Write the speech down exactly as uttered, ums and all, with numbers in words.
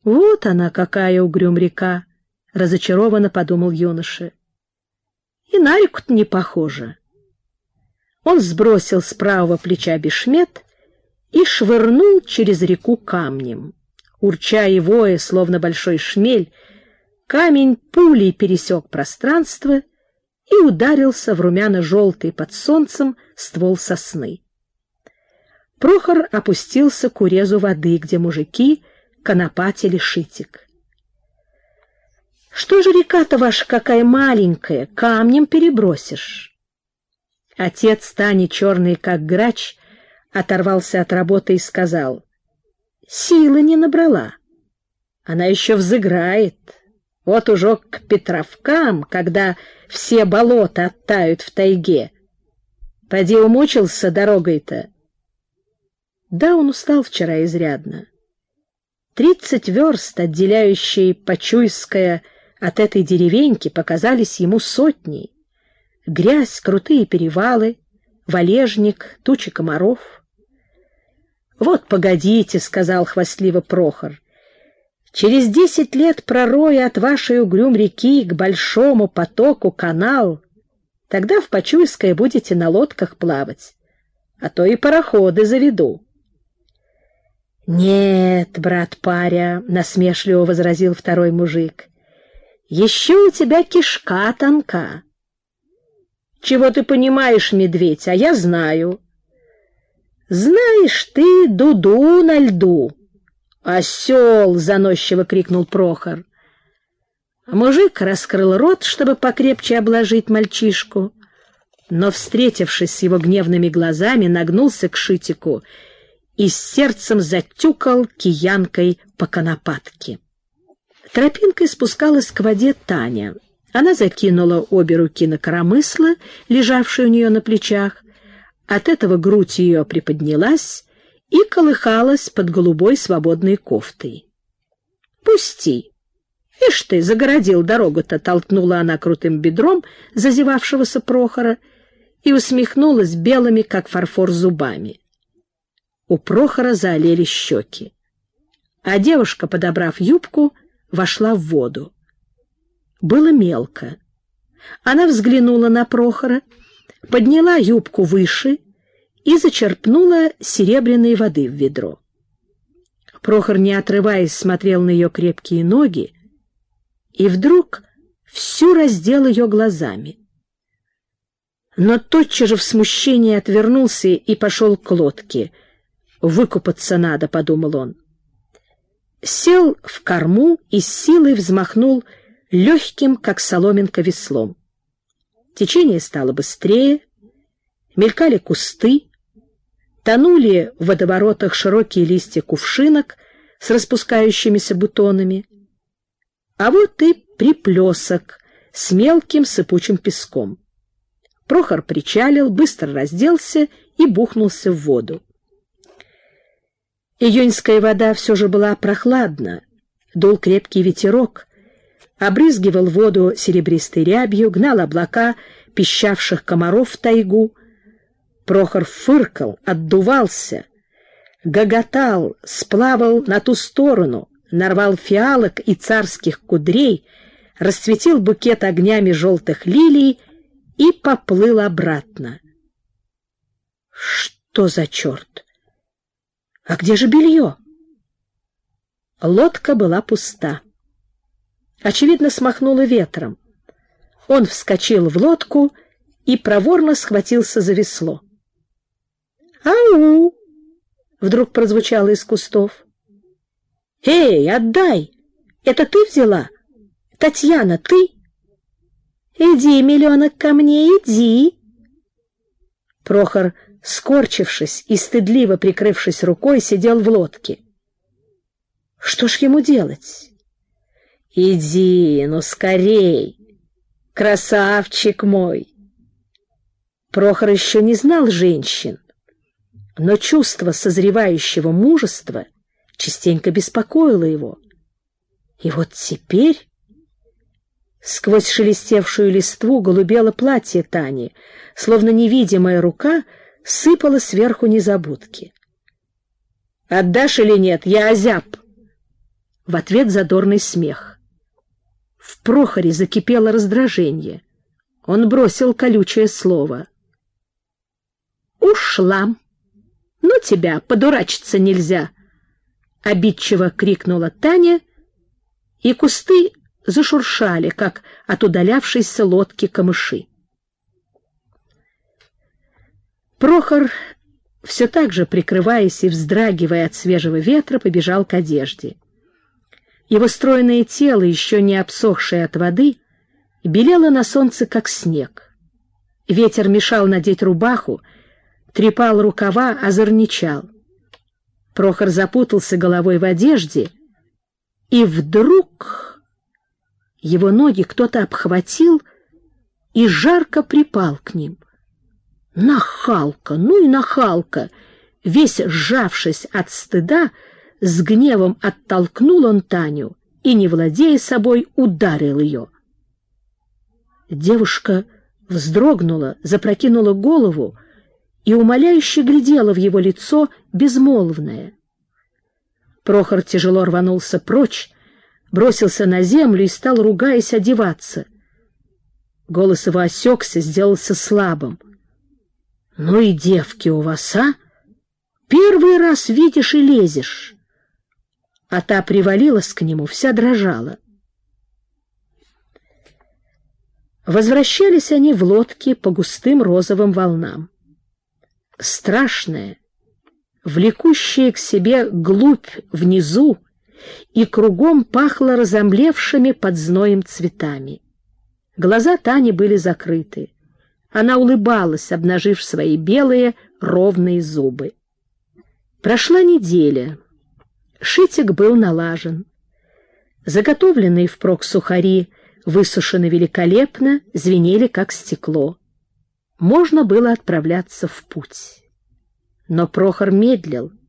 Вот она какая, угрюм река, — разочарованно подумал юноша. И на реку-то не похоже. Он сбросил с правого плеча бешмет и швырнул через реку камнем. Урча и воя, словно большой шмель, камень пулей пересек пространство и ударился в румяно-желтый под солнцем ствол сосны. Прохор опустился к урезу воды, где мужики конопатили шитик. — Что же река-то ваша какая маленькая, камнем перебросишь? Отец Тани, черный как грач, оторвался от работы и сказал: — Силы не набрала. Она еще взыграет. Вот уже к Петровкам, когда все болота оттают в тайге. Поди умучился дорогой-то. Да, он устал вчера изрядно. Тридцать верст, отделяющие Почуйское от этой деревеньки, показались ему сотней. Грязь, крутые перевалы, валежник, тучи комаров. — Вот погодите, — сказал хвастливо Прохор, — через десять лет пророю от вашей угрюм реки к большому потоку канал, тогда в Почуйское будете на лодках плавать, а то и пароходы заведу. — Нет, брат Паря, — насмешливо возразил второй мужик, — еще у тебя кишка тонка. — Чего ты понимаешь, медведь, а я знаю. — Знаешь ты дуду на льду. — Осел! — заносчиво крикнул Прохор. А мужик раскрыл рот, чтобы покрепче обложить мальчишку, но, встретившись с его гневными глазами, нагнулся к шитику и с сердцем затюкал киянкой по конопатке. Тропинкой спускалась к воде Таня. Она закинула обе руки на коромысло, лежавшее у нее на плечах. От этого грудь ее приподнялась и колыхалась под голубой свободной кофтой. — Пусти! Ишь ты, загородил дорогу-то! — толкнула она крутым бедром зазевавшегося Прохора и усмехнулась белыми, как фарфор, зубами. У Прохора заолели щеки, а девушка, подобрав юбку, вошла в воду. Было мелко. Она взглянула на Прохора, подняла юбку выше и зачерпнула серебряной воды в ведро. Прохор, не отрываясь, смотрел на ее крепкие ноги и вдруг всю раздел ее глазами. Но тотчас же в смущении отвернулся и пошел к лодке. «Выкупаться надо», — подумал он. Сел в корму и с силой взмахнул легким, как соломинка, веслом. Течение стало быстрее, мелькали кусты, тонули в водоворотах широкие листья кувшинок с распускающимися бутонами, а вот и приплесок с мелким сыпучим песком. Прохор причалил, быстро разделся и бухнулся в воду. Июньская вода все же была прохладна, дул крепкий ветерок, обрызгивал воду серебристой рябью, гнал облака пищавших комаров в тайгу. Прохор фыркал, отдувался, гоготал, сплавал на ту сторону, нарвал фиалок и царских кудрей, расцветил букет огнями желтых лилий и поплыл обратно. Что за черт? А где же белье? Лодка была пуста. Очевидно, смахнула ветром. Он вскочил в лодку и проворно схватился за весло. «Ау!» — вдруг прозвучало из кустов. «Эй, отдай! Это ты взяла? Татьяна, ты?» «Иди, миллионок, ко мне, иди!» Прохор, скорчившись и стыдливо прикрывшись рукой, сидел в лодке. Что ж ему делать? «Иди, ну скорей! Красавчик мой!» Прохор еще не знал женщин, но чувство созревающего мужества частенько беспокоило его. И вот теперь сквозь шелестевшую листву голубело платье Тани, словно невидимая рука сыпала сверху незабудки. «Отдашь или нет? Я озяб!» В ответ задорный смех. В Прохоре закипело раздражение. Он бросил колючее слово. «Ушла! Ну тебя, подурачиться нельзя!» Обидчиво крикнула Таня, и кусты зашуршали, как от удалявшейся лодки камыши. Прохор, все так же прикрываясь и вздрагивая от свежего ветра, побежал к одежде. Его стройное тело, еще не обсохшее от воды, белело на солнце, как снег. Ветер мешал надеть рубаху, трепал рукава, озорничал. Прохор запутался головой в одежде, и вдруг его ноги кто-то обхватил и жарко припал к ним. Нахалка, ну и нахалка! Весь сжавшись от стыда, с гневом оттолкнул он Таню и, не владея собой, ударил ее. Девушка вздрогнула, запрокинула голову и умоляюще глядела в его лицо, безмолвное. Прохор тяжело рванулся прочь, бросился на землю и стал, ругаясь, одеваться. Голос его осекся, сделался слабым. — Ну и девки у вас, а? Первый раз видишь и лезешь. А та привалилась к нему, вся дрожала. Возвращались они в лодке по густым розовым волнам. Страшная, влекущая к себе глубь внизу, и кругом пахло разомлевшими под зноем цветами. Глаза Тани были закрыты. Она улыбалась, обнажив свои белые ровные зубы. Прошла неделя. Шитик был налажен. Заготовленные впрок сухари высушены великолепно, звенели, как стекло. Можно было отправляться в путь. Но Прохор медлил.